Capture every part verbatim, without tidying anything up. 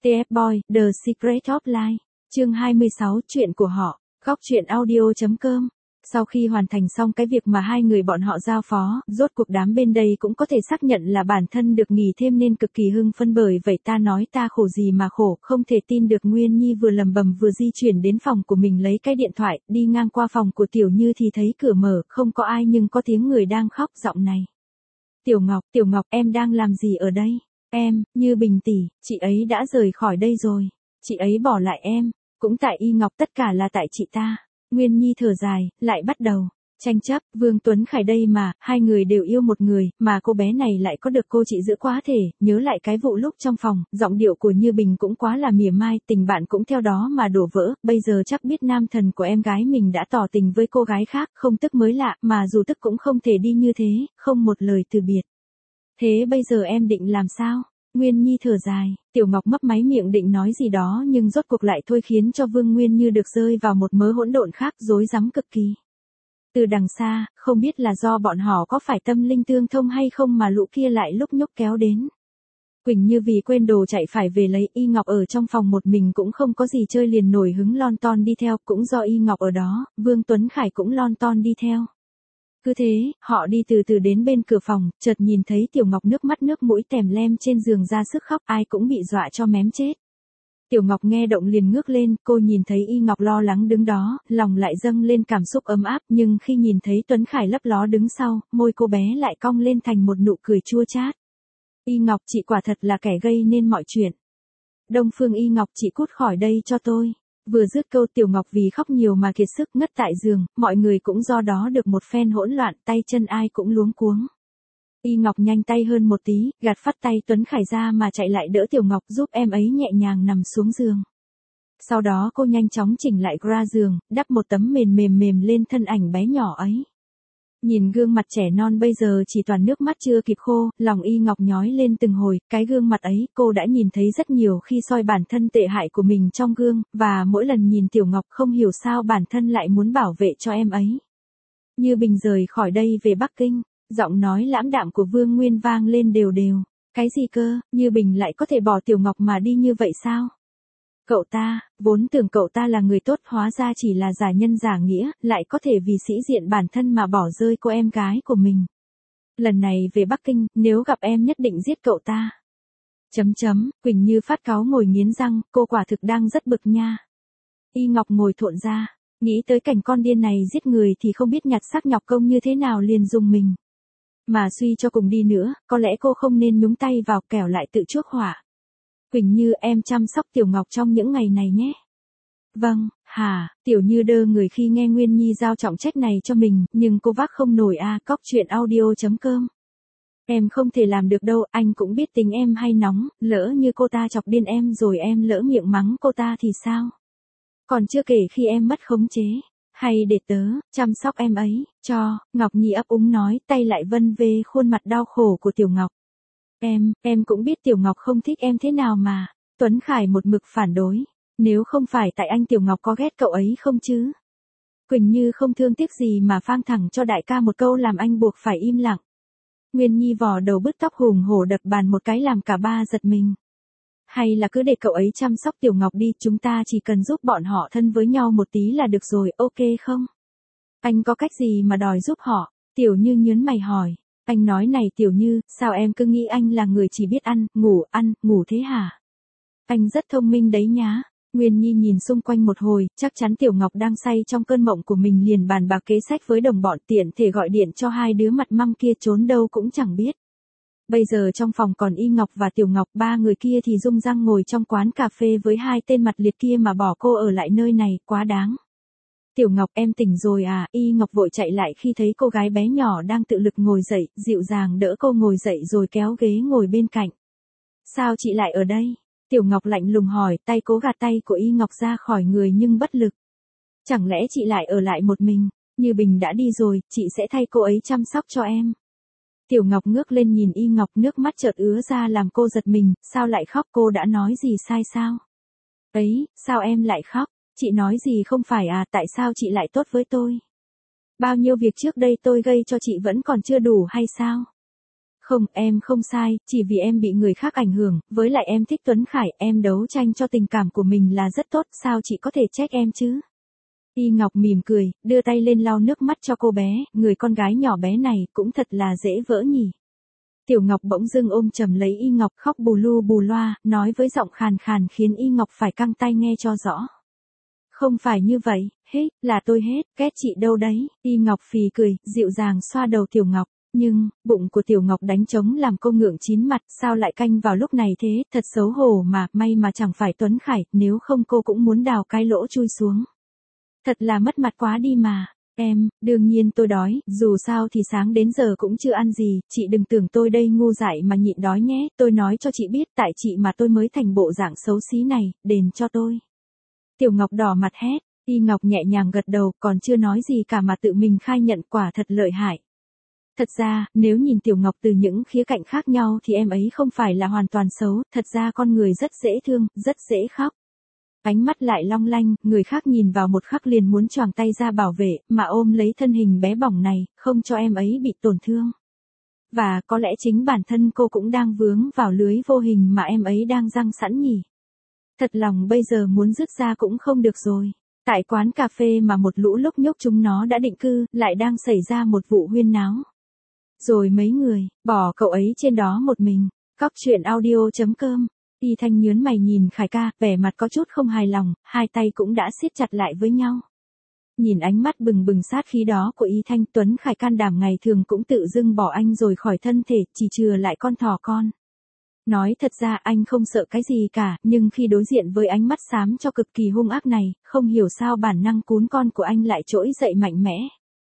tê ép Boy, The Secret of Life, chương hai mươi sáu, chuyện của họ, góc truyện audio chấm com. Sau khi hoàn thành xong cái việc mà hai người bọn họ giao phó, rốt cuộc đám bên đây cũng có thể xác nhận là bản thân được nghỉ thêm nên cực kỳ hưng phấn, bởi vậy ta nói ta khổ gì mà khổ, không thể tin được. Nguyên Nhi vừa lầm bầm vừa di chuyển đến phòng của mình lấy cái điện thoại, đi ngang qua phòng của Tiểu Như thì thấy cửa mở, không có ai nhưng có tiếng người đang khóc. Giọng này: Tiểu Ngọc, Tiểu Ngọc, em đang làm gì ở đây? Em, Như Bình tỷ, chị ấy đã rời khỏi đây rồi. Chị ấy bỏ lại em, cũng tại Y Ngọc, tất cả là tại chị ta. Nguyên Nhi thở dài, lại bắt đầu tranh chấp. Vương Tuấn Khải đây mà, hai người đều yêu một người, mà cô bé này lại có được cô chị giữ quá thể. Nhớ lại cái vụ lúc trong phòng, giọng điệu của Như Bình cũng quá là mỉa mai, tình bạn cũng theo đó mà đổ vỡ. Bây giờ chắc biết nam thần của em gái mình đã tỏ tình với cô gái khác, không tức mới lạ, mà dù tức cũng không thể đi như thế, không một lời từ biệt. Thế bây giờ em định làm sao? Nguyên Nhi thở dài, Tiểu Ngọc mấp máy miệng định nói gì đó nhưng rốt cuộc lại thôi, khiến cho Vương Nguyên Như được rơi vào một mớ hỗn độn khác, rối rắm cực kỳ. Từ đằng xa, không biết là do bọn họ có phải tâm linh tương thông hay không mà lũ kia lại lúc nhúc kéo đến. Quỳnh Như vì quên đồ chạy phải về lấy, Y Ngọc ở trong phòng một mình cũng không có gì chơi liền nổi hứng lon ton đi theo, cũng do Y Ngọc ở đó, Vương Tuấn Khải cũng lon ton đi theo. Cứ thế, họ đi từ từ đến bên cửa phòng, chợt nhìn thấy Tiểu Ngọc nước mắt nước mũi tèm lem trên giường ra sức khóc, ai cũng bị dọa cho mém chết. Tiểu Ngọc nghe động liền ngước lên, cô nhìn thấy Y Ngọc lo lắng đứng đó, lòng lại dâng lên cảm xúc ấm áp, nhưng khi nhìn thấy Tuấn Khải lấp ló đứng sau, môi cô bé lại cong lên thành một nụ cười chua chát. Y Ngọc, chị quả thật là kẻ gây nên mọi chuyện. Đông Phương Y Ngọc, chị cút khỏi đây cho tôi. Vừa dứt câu, Tiểu Ngọc vì khóc nhiều mà kiệt sức ngất tại giường, mọi người cũng do đó được một phen hỗn loạn, tay chân ai cũng luống cuống. Y Ngọc nhanh tay hơn một tí, gạt phát tay Tuấn Khải ra mà chạy lại đỡ Tiểu Ngọc, giúp em ấy nhẹ nhàng nằm xuống giường. Sau đó cô nhanh chóng chỉnh lại gra giường, đắp một tấm mền mềm mềm lên thân ảnh bé nhỏ ấy. Nhìn gương mặt trẻ non bây giờ chỉ toàn nước mắt chưa kịp khô, lòng Y Ngọc nhói lên từng hồi. Cái gương mặt ấy cô đã nhìn thấy rất nhiều khi soi bản thân tệ hại của mình trong gương, và mỗi lần nhìn Tiểu Ngọc không hiểu sao bản thân lại muốn bảo vệ cho em ấy. Như Bình rời khỏi đây về Bắc Kinh, giọng nói lãm đạm của Vương Nguyên vang lên đều đều. Cái gì cơ, Như Bình lại có thể bỏ Tiểu Ngọc mà đi như vậy sao? Cậu ta, vốn tưởng cậu ta là người tốt, hóa ra chỉ là giả nhân giả nghĩa, lại có thể vì sĩ diện bản thân mà bỏ rơi cô em gái của mình. Lần này về Bắc Kinh, nếu gặp em nhất định giết cậu ta. Chấm chấm, Quỳnh Như phát cáu ngồi nghiến răng, cô quả thực đang rất bực nha. Y Ngọc ngồi thộn ra, nghĩ tới cảnh con điên này giết người thì không biết nhặt xác nhọc công như thế nào liền dùng mình. Mà suy cho cùng đi nữa, có lẽ cô không nên nhúng tay vào, kẻo lại tự chuốc họa. Quỳnh Như, em chăm sóc Tiểu Ngọc trong những ngày này nhé. Vâng, hả, Tiểu Như đơ người khi nghe Nguyên Nhi giao trọng trách này cho mình, nhưng cô vác không nổi a. Cóc truyện audio chấm com. Em không thể làm được đâu, anh cũng biết tính em hay nóng, lỡ như cô ta chọc điên em rồi em lỡ miệng mắng cô ta thì sao? Còn chưa kể khi em mất khống chế, hay để tớ chăm sóc em ấy, cho, Ngọc Nhi ấp úng nói, tay lại vân về khuôn mặt đau khổ của Tiểu Ngọc. Em, em cũng biết Tiểu Ngọc không thích em thế nào mà. Tuấn Khải một mực phản đối. Nếu không phải tại anh, Tiểu Ngọc có ghét cậu ấy không chứ? Quỳnh Như không thương tiếc gì mà phang thẳng cho đại ca một câu làm anh buộc phải im lặng. Nguyên Nhi vò đầu bứt tóc hùng hổ đập bàn một cái làm cả ba giật mình. Hay là cứ để cậu ấy chăm sóc Tiểu Ngọc đi, chúng ta chỉ cần giúp bọn họ thân với nhau một tí là được rồi, ok không? Anh có cách gì mà đòi giúp họ? Tiểu Như nhớn mày hỏi. Anh nói này Tiểu Như, sao em cứ nghĩ anh là người chỉ biết ăn, ngủ, ăn, ngủ thế hả? Anh rất thông minh đấy nhá. Nguyên Nhi nhìn xung quanh một hồi, chắc chắn Tiểu Ngọc đang say trong cơn mộng của mình, liền bàn bạc kế sách với đồng bọn, tiện thể gọi điện cho hai đứa mặt măm kia trốn đâu cũng chẳng biết. Bây giờ trong phòng còn Y Ngọc và Tiểu Ngọc, ba người kia thì rung răng ngồi trong quán cà phê với hai tên mặt liệt kia mà bỏ cô ở lại nơi này, quá đáng. Tiểu Ngọc, em tỉnh rồi à? Y Ngọc vội chạy lại khi thấy cô gái bé nhỏ đang tự lực ngồi dậy, dịu dàng đỡ cô ngồi dậy rồi kéo ghế ngồi bên cạnh. Sao chị lại ở đây? Tiểu Ngọc lạnh lùng hỏi, tay cố gạt tay của Y Ngọc ra khỏi người nhưng bất lực. Chẳng lẽ chị lại ở lại một mình? Như Bình đã đi rồi, chị sẽ thay cô ấy chăm sóc cho em. Tiểu Ngọc ngước lên nhìn Y Ngọc, nước mắt chợt ứa ra làm cô giật mình, sao lại khóc, cô đã nói gì sai sao? Ấy, sao em lại khóc? Chị nói gì không phải à, tại sao chị lại tốt với tôi? Bao nhiêu việc trước đây tôi gây cho chị vẫn còn chưa đủ hay sao? Không, em không sai, chỉ vì em bị người khác ảnh hưởng, với lại em thích Tuấn Khải, em đấu tranh cho tình cảm của mình là rất tốt, sao chị có thể trách em chứ? Y Ngọc mỉm cười, đưa tay lên lau nước mắt cho cô bé, người con gái nhỏ bé này cũng thật là dễ vỡ nhỉ. Tiểu Ngọc bỗng dưng ôm chầm lấy Y Ngọc khóc bù lu bù loa, nói với giọng khàn khàn khiến Y Ngọc phải căng tay nghe cho rõ. Không phải như vậy, hết, là tôi hết, ghét chị đâu đấy, Y Ngọc phì cười, dịu dàng xoa đầu Tiểu Ngọc. Nhưng, bụng của Tiểu Ngọc đánh trống làm cô ngượng chín mặt, sao lại canh vào lúc này thế, thật xấu hổ mà, may mà chẳng phải Tuấn Khải, nếu không cô cũng muốn đào cái lỗ chui xuống. Thật là mất mặt quá đi mà. Em, đương nhiên tôi đói, dù sao thì sáng đến giờ cũng chưa ăn gì, chị đừng tưởng tôi đây ngu dại mà nhịn đói nhé, tôi nói cho chị biết tại chị mà tôi mới thành bộ dạng xấu xí này, đền cho tôi. Tiểu Ngọc đỏ mặt hét, Y Ngọc nhẹ nhàng gật đầu, còn chưa nói gì cả mà tự mình khai nhận quả thật lợi hại. Thật ra, nếu nhìn Tiểu Ngọc từ những khía cạnh khác nhau thì em ấy không phải là hoàn toàn xấu, thật ra con người rất dễ thương, rất dễ khóc. Ánh mắt lại long lanh, người khác nhìn vào một khắc liền muốn choàng tay ra bảo vệ, mà ôm lấy thân hình bé bỏng này, không cho em ấy bị tổn thương. Và có lẽ chính bản thân cô cũng đang vướng vào lưới vô hình mà em ấy đang giăng sẵn nhỉ. Thật lòng bây giờ muốn dứt ra cũng không được rồi. Tại quán cà phê mà một lũ lúc nhúc chúng nó đã định cư, lại đang xảy ra một vụ huyên náo. Rồi mấy người, bỏ cậu ấy trên đó một mình. Cóc truyện audio chấm com. Y Thanh nhớn mày nhìn Khải ca, vẻ mặt có chút không hài lòng, hai tay cũng đã siết chặt lại với nhau. Nhìn ánh mắt bừng bừng sát khí đó của Y Thanh, Tuấn Khải can đảm ngày thường cũng tự dưng bỏ anh rồi khỏi thân thể, chỉ chừa lại con thỏ con. Nói thật ra anh không sợ cái gì cả, nhưng khi đối diện với ánh mắt xám cho cực kỳ hung ác này, không hiểu sao bản năng cún con của anh lại trỗi dậy mạnh mẽ.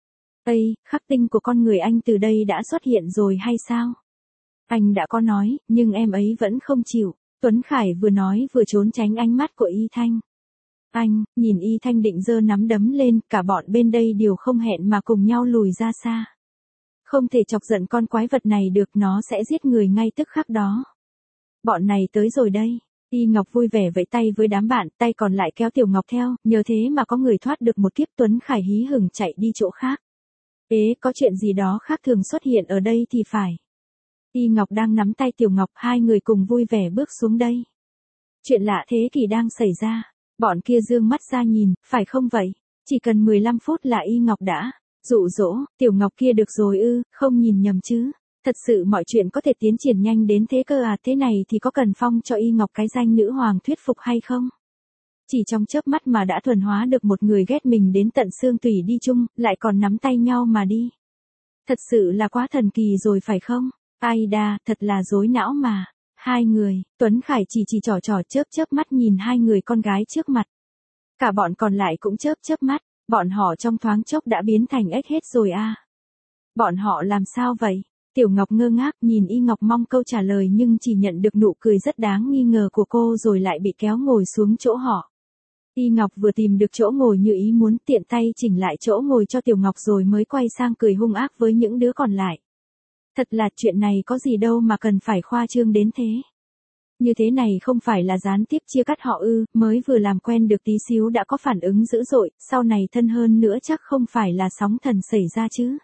Ây, khắc tinh của con người anh từ đây đã xuất hiện rồi hay sao? Anh đã có nói, nhưng em ấy vẫn không chịu. Tuấn Khải vừa nói vừa trốn tránh ánh mắt của Y Thanh. Anh, nhìn Y Thanh định giơ nắm đấm lên, cả bọn bên đây đều không hẹn mà cùng nhau lùi ra xa. Không thể chọc giận con quái vật này được, nó sẽ giết người ngay tức khắc đó. Bọn này tới rồi đây. Y Ngọc vui vẻ vẫy tay với đám bạn, tay còn lại kéo Tiểu Ngọc theo, nhờ thế mà có người thoát được một kiếp. Tuấn Khải hí hửng chạy đi chỗ khác. Ế, có chuyện gì đó khác thường xuất hiện ở đây thì phải. Y Ngọc đang nắm tay Tiểu Ngọc, hai người cùng vui vẻ bước xuống đây. Chuyện lạ thế kỷ đang xảy ra. Bọn kia dương mắt ra nhìn, phải không vậy? Chỉ cần mười lăm phút là Y Ngọc đã dụ dỗ, Tiểu Ngọc kia được rồi ư, không nhìn nhầm chứ. Thật sự mọi chuyện có thể tiến triển nhanh đến thế cơ à, thế này thì có cần phong cho Y Ngọc cái danh nữ hoàng thuyết phục hay không? Chỉ trong chớp mắt mà đã thuần hóa được một người ghét mình đến tận xương tủy đi chung, lại còn nắm tay nhau mà đi. Thật sự là quá thần kỳ rồi phải không? Ai đa, thật là rối não mà. Hai người, Tuấn Khải chỉ chỉ trò trò chớp chớp mắt nhìn hai người con gái trước mặt. Cả bọn còn lại cũng chớp chớp mắt, bọn họ trong thoáng chốc đã biến thành ếch hết rồi à. Bọn họ làm sao vậy? Tiểu Ngọc ngơ ngác nhìn Y Ngọc mong câu trả lời nhưng chỉ nhận được nụ cười rất đáng nghi ngờ của cô rồi lại bị kéo ngồi xuống chỗ họ. Y Ngọc vừa tìm được chỗ ngồi như ý muốn, tiện tay chỉnh lại chỗ ngồi cho Tiểu Ngọc rồi mới quay sang cười hung ác với những đứa còn lại. Thật là chuyện này có gì đâu mà cần phải khoa trương đến thế. Như thế này không phải là gián tiếp chia cắt họ ư, mới vừa làm quen được tí xíu đã có phản ứng dữ dội, sau này thân hơn nữa chắc không phải là sóng thần xảy ra chứ.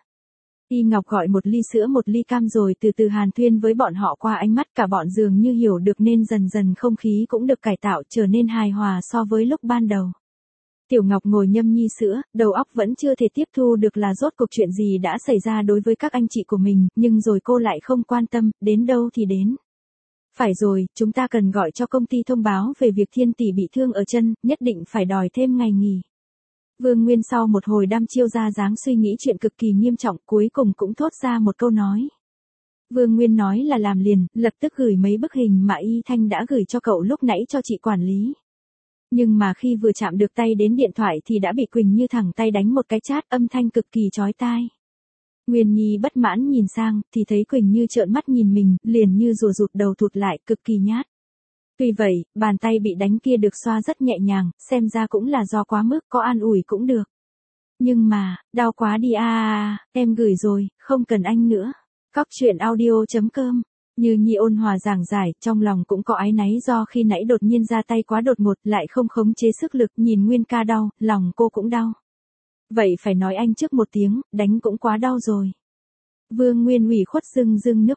Y Ngọc gọi một ly sữa một ly cam rồi từ từ hàn thuyên với bọn họ qua ánh mắt, cả bọn dường như hiểu được nên dần dần không khí cũng được cải tạo trở nên hài hòa so với lúc ban đầu. Tiểu Ngọc ngồi nhâm nhi sữa, đầu óc vẫn chưa thể tiếp thu được là rốt cuộc chuyện gì đã xảy ra đối với các anh chị của mình, nhưng rồi cô lại không quan tâm, đến đâu thì đến. Phải rồi, chúng ta cần gọi cho công ty thông báo về việc Thiên Tỷ bị thương ở chân, nhất định phải đòi thêm ngày nghỉ. Vương Nguyên sau một hồi đăm chiêu ra dáng suy nghĩ chuyện cực kỳ nghiêm trọng, cuối cùng cũng thốt ra một câu nói. Vương Nguyên nói là làm liền, lập tức gửi mấy bức hình mà Y Thanh đã gửi cho cậu lúc nãy cho chị quản lý. Nhưng mà khi vừa chạm được tay đến điện thoại thì đã bị Quỳnh Như thẳng tay đánh một cái chát, âm thanh cực kỳ chói tai. Nguyên Nhi bất mãn nhìn sang, thì thấy Quỳnh Như trợn mắt nhìn mình, liền như rùa rụt đầu thụt lại, cực kỳ nhát. Tuy vậy, bàn tay bị đánh kia được xoa rất nhẹ nhàng, xem ra cũng là do quá mức, có an ủi cũng được. Nhưng mà, đau quá đi à, à, à em gửi rồi, không cần anh nữa. Cóc truyện audio chấm com. Như Nhi ôn hòa giảng giải, trong lòng cũng có áy náy do khi nãy đột nhiên ra tay quá đột ngột, lại không khống chế sức lực, nhìn Nguyên ca đau, lòng cô cũng đau. Vậy phải nói anh trước một tiếng, đánh cũng quá đau rồi. Vương Nguyên ủy khuất rưng rưng nước mắt.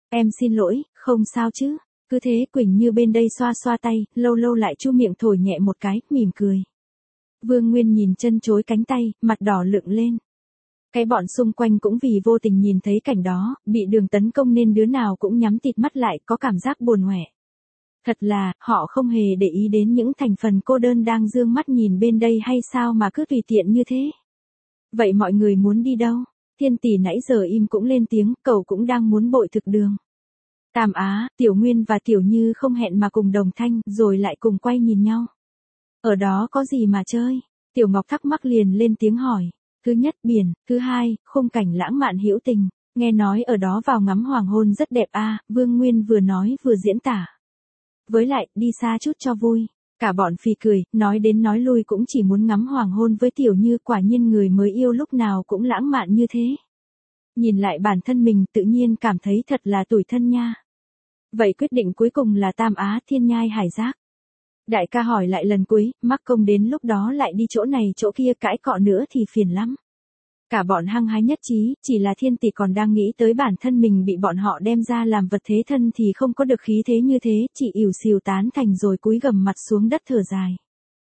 Em xin lỗi, không sao chứ. Cứ thế Quỳnh Như bên đây xoa xoa tay, lâu lâu lại chu miệng thổi nhẹ một cái, mỉm cười. Vương Nguyên nhìn chân chối cánh tay, mặt đỏ lựng lên. Cái bọn xung quanh cũng vì vô tình nhìn thấy cảnh đó, bị Đường tấn công nên đứa nào cũng nhắm tịt mắt lại, có cảm giác buồn hoẻ. Thật là, họ không hề để ý đến những thành phần cô đơn đang dương mắt nhìn bên đây hay sao mà cứ tùy tiện như thế. Vậy mọi người muốn đi đâu? Thiên Tỷ nãy giờ im cũng lên tiếng, cậu cũng đang muốn bội thực đường. Tam Á, Tiểu Nguyên và Tiểu Như không hẹn mà cùng đồng thanh, rồi lại cùng quay nhìn nhau. Ở đó có gì mà chơi? Tiểu Ngọc thắc mắc liền lên tiếng hỏi. Thứ nhất biển, thứ hai, khung cảnh lãng mạn hữu tình. Nghe nói ở đó vào ngắm hoàng hôn rất đẹp a. Vương Nguyên vừa nói vừa diễn tả. Với lại, đi xa chút cho vui. Cả bọn phì cười, nói đến nói lui cũng chỉ muốn ngắm hoàng hôn với Tiểu Như, quả nhiên người mới yêu lúc nào cũng lãng mạn như thế. Nhìn lại bản thân mình tự nhiên cảm thấy thật là tủi thân nha. Vậy quyết định cuối cùng là Tam Á Thiên Nhai Hải Giác. Đại ca hỏi lại lần cuối, mắc công đến lúc đó lại đi chỗ này chỗ kia cãi cọ nữa thì phiền lắm. Cả bọn hăng hái nhất trí, chỉ là Thiên Tỷ còn đang nghĩ tới bản thân mình bị bọn họ đem ra làm vật thế thân thì không có được khí thế như thế, chỉ ỉu xìu tán thành rồi cúi gằm mặt xuống đất thở dài.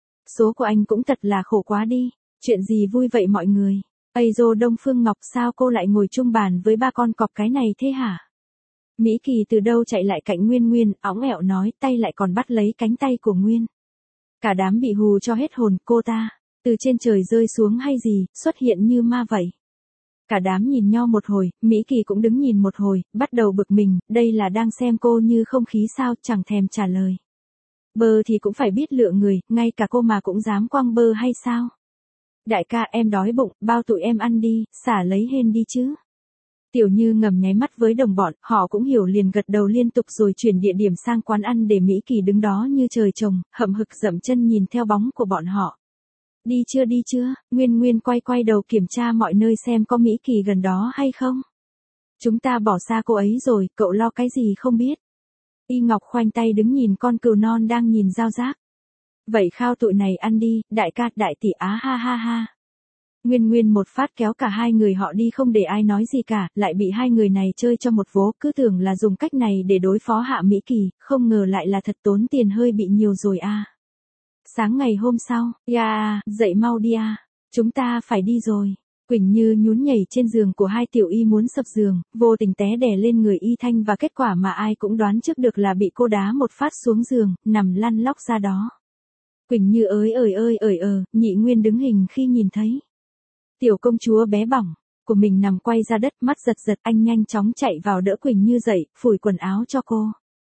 Số của anh cũng thật là khổ quá đi, chuyện gì vui vậy mọi người? Ây dô Đông Phương Ngọc, sao cô lại ngồi chung bàn với ba con cọp cái này thế hả? Mỹ Kỳ từ đâu chạy lại cạnh Nguyên Nguyên, óng ẹo nói, tay lại còn bắt lấy cánh tay của Nguyên. Cả đám bị hù cho hết hồn, cô ta, từ trên trời rơi xuống hay gì, xuất hiện như ma vậy. Cả đám nhìn nhau một hồi, Mỹ Kỳ cũng đứng nhìn một hồi, bắt đầu bực mình, đây là đang xem cô như không khí sao, chẳng thèm trả lời. Bơ thì cũng phải biết lựa người, ngay cả cô mà cũng dám quăng bơ hay sao? Đại ca em đói bụng, bao tụi em ăn đi, xả lấy hên đi chứ. Tiểu Như ngầm nháy mắt với đồng bọn, họ cũng hiểu liền gật đầu liên tục rồi chuyển địa điểm sang quán ăn để Mỹ Kỳ đứng đó như trời trồng, hậm hực dậm chân nhìn theo bóng của bọn họ. Đi chưa đi chưa, Nguyên Nguyên quay quay đầu kiểm tra mọi nơi xem có Mỹ Kỳ gần đó hay không. Chúng ta bỏ xa cô ấy rồi, cậu lo cái gì không biết. Y Ngọc khoanh tay đứng nhìn con cừu non đang nhìn dao giác. Vậy khao tụi này ăn đi, đại ca, đại tỷ á ha ha ha. Nguyên Nguyên một phát kéo cả hai người họ đi không để ai nói gì cả, lại bị hai người này chơi cho một vố, cứ tưởng là dùng cách này để đối phó Hạ Mỹ Kỳ, không ngờ lại là thật tốn tiền hơi bị nhiều rồi a. À. Sáng ngày hôm sau, ya, dậy mau đi à, chúng ta phải đi rồi. Quỳnh Như nhún nhảy trên giường của hai tiểu y muốn sập giường, vô tình té đè lên người Y Thanh và kết quả mà ai cũng đoán trước được là bị cô đá một phát xuống giường, nằm lăn lóc ra đó. Quỳnh Như ơi ơi ơi ơi ờ, Nhị Nguyên đứng hình khi nhìn thấy tiểu công chúa bé bỏng của mình nằm quay ra đất, mắt giật giật, anh nhanh chóng chạy vào đỡ Quỳnh Như dậy, phủi quần áo cho cô.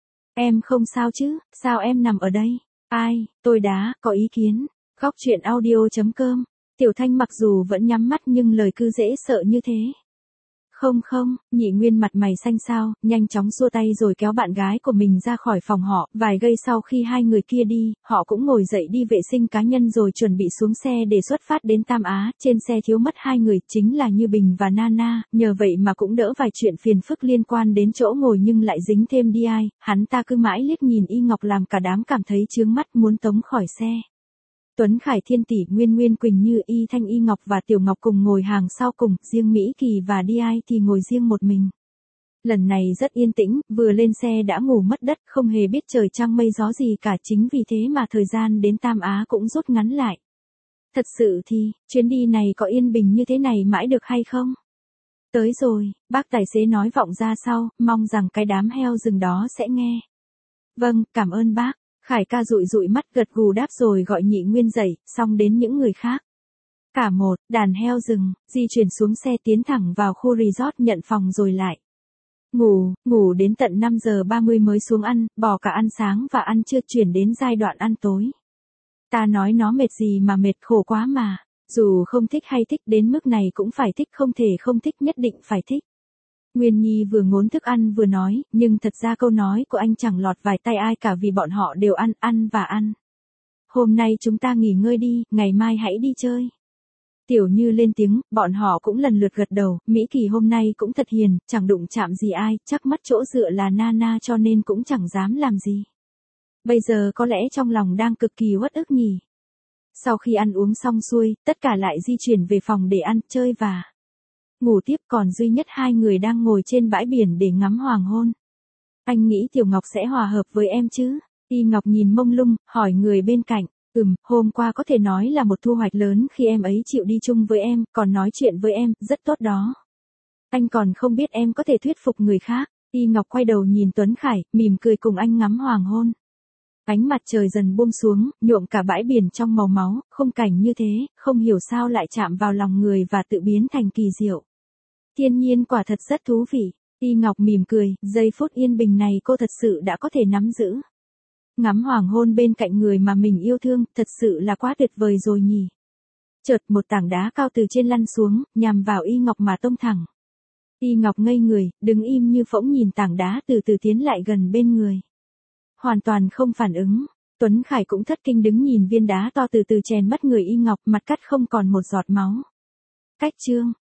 Em không sao chứ, sao em nằm ở đây? Ai, tôi đá, có ý kiến. Góc truyện audio chấm com. Tiểu Thanh mặc dù vẫn nhắm mắt nhưng lời cứ dễ sợ như thế. Không không, Nhị Nguyên mặt mày xanh xao, nhanh chóng xua tay rồi kéo bạn gái của mình ra khỏi phòng họ. Vài giây sau khi hai người kia đi, họ cũng ngồi dậy đi vệ sinh cá nhân rồi chuẩn bị xuống xe để xuất phát đến Tam Á. Trên xe thiếu mất hai người, chính là Như Bình và Nana, nhờ vậy mà cũng đỡ vài chuyện phiền phức liên quan đến chỗ ngồi nhưng lại dính thêm đi ai. Hắn ta cứ mãi liếc nhìn Y Ngọc làm cả đám cảm thấy chướng mắt muốn tống khỏi xe. Tuấn Khải, Thiên Tỷ, Nguyên Nguyên, Quỳnh Như, Y Thanh, Y Ngọc và Tiểu Ngọc cùng ngồi hàng sau cùng, riêng Mỹ Kỳ và Đi Ai thì ngồi riêng một mình. Lần này rất yên tĩnh, vừa lên xe đã ngủ mất đất, không hề biết trời trăng mây gió gì cả, chính vì thế mà thời gian đến Tam Á cũng rút ngắn lại. Thật sự thì, chuyến đi này có yên bình như thế này mãi được hay không? Tới rồi, bác tài xế nói vọng ra sau, mong rằng cái đám heo rừng đó sẽ nghe. Vâng, cảm ơn bác. Khải ca dụi dụi mắt gật gù đáp rồi gọi Nhị Nguyên dậy, xong đến những người khác. Cả một, đàn heo rừng, di chuyển xuống xe tiến thẳng vào khu resort nhận phòng rồi lại. Ngủ, ngủ đến tận năm giờ ba mươi mới xuống ăn, bỏ cả ăn sáng và ăn trưa chuyển đến giai đoạn ăn tối. Ta nói nó mệt gì mà mệt, khổ quá mà. Dù không thích hay thích đến mức này cũng phải thích, không thể không thích, nhất định phải thích. Nguyên Nhi vừa ngốn thức ăn vừa nói, nhưng thật ra câu nói của anh chẳng lọt vài tai ai cả vì bọn họ đều ăn, ăn và ăn. Hôm nay chúng ta nghỉ ngơi đi, ngày mai hãy đi chơi. Tiểu Như lên tiếng, bọn họ cũng lần lượt gật đầu, Mỹ Kỳ hôm nay cũng thật hiền, chẳng đụng chạm gì ai, chắc mất chỗ dựa là Nana cho nên cũng chẳng dám làm gì. Bây giờ có lẽ trong lòng đang cực kỳ uất ức nhỉ. Sau khi ăn uống xong xuôi, tất cả lại di chuyển về phòng để ăn, chơi và ngủ tiếp, còn duy nhất hai người đang ngồi trên bãi biển để ngắm hoàng hôn. Anh nghĩ Tiểu Ngọc sẽ hòa hợp với em chứ? Y Ngọc nhìn mông lung, hỏi người bên cạnh. Ừm, hôm qua có thể nói là một thu hoạch lớn khi em ấy chịu đi chung với em, còn nói chuyện với em, rất tốt đó. Anh còn không biết em có thể thuyết phục người khác. Y Ngọc quay đầu nhìn Tuấn Khải, mỉm cười cùng anh ngắm hoàng hôn. Ánh mặt trời dần buông xuống, nhuộm cả bãi biển trong màu máu, khung cảnh như thế, không hiểu sao lại chạm vào lòng người và tự biến thành kỳ diệu. Thiên nhiên quả thật rất thú vị. Y Ngọc mỉm cười, giây phút yên bình này cô thật sự đã có thể nắm giữ. Ngắm hoàng hôn bên cạnh người mà mình yêu thương, thật sự là quá tuyệt vời rồi nhỉ. Chợt một tảng đá cao từ trên lăn xuống, nhằm vào Y Ngọc mà tông thẳng. Y Ngọc ngây người, đứng im như phỗng nhìn tảng đá từ từ tiến lại gần bên người. Hoàn toàn không phản ứng. Tuấn Khải cũng thất kinh đứng nhìn viên đá to từ từ chèn mất người Y Ngọc, mặt cắt không còn một giọt máu. Cách chương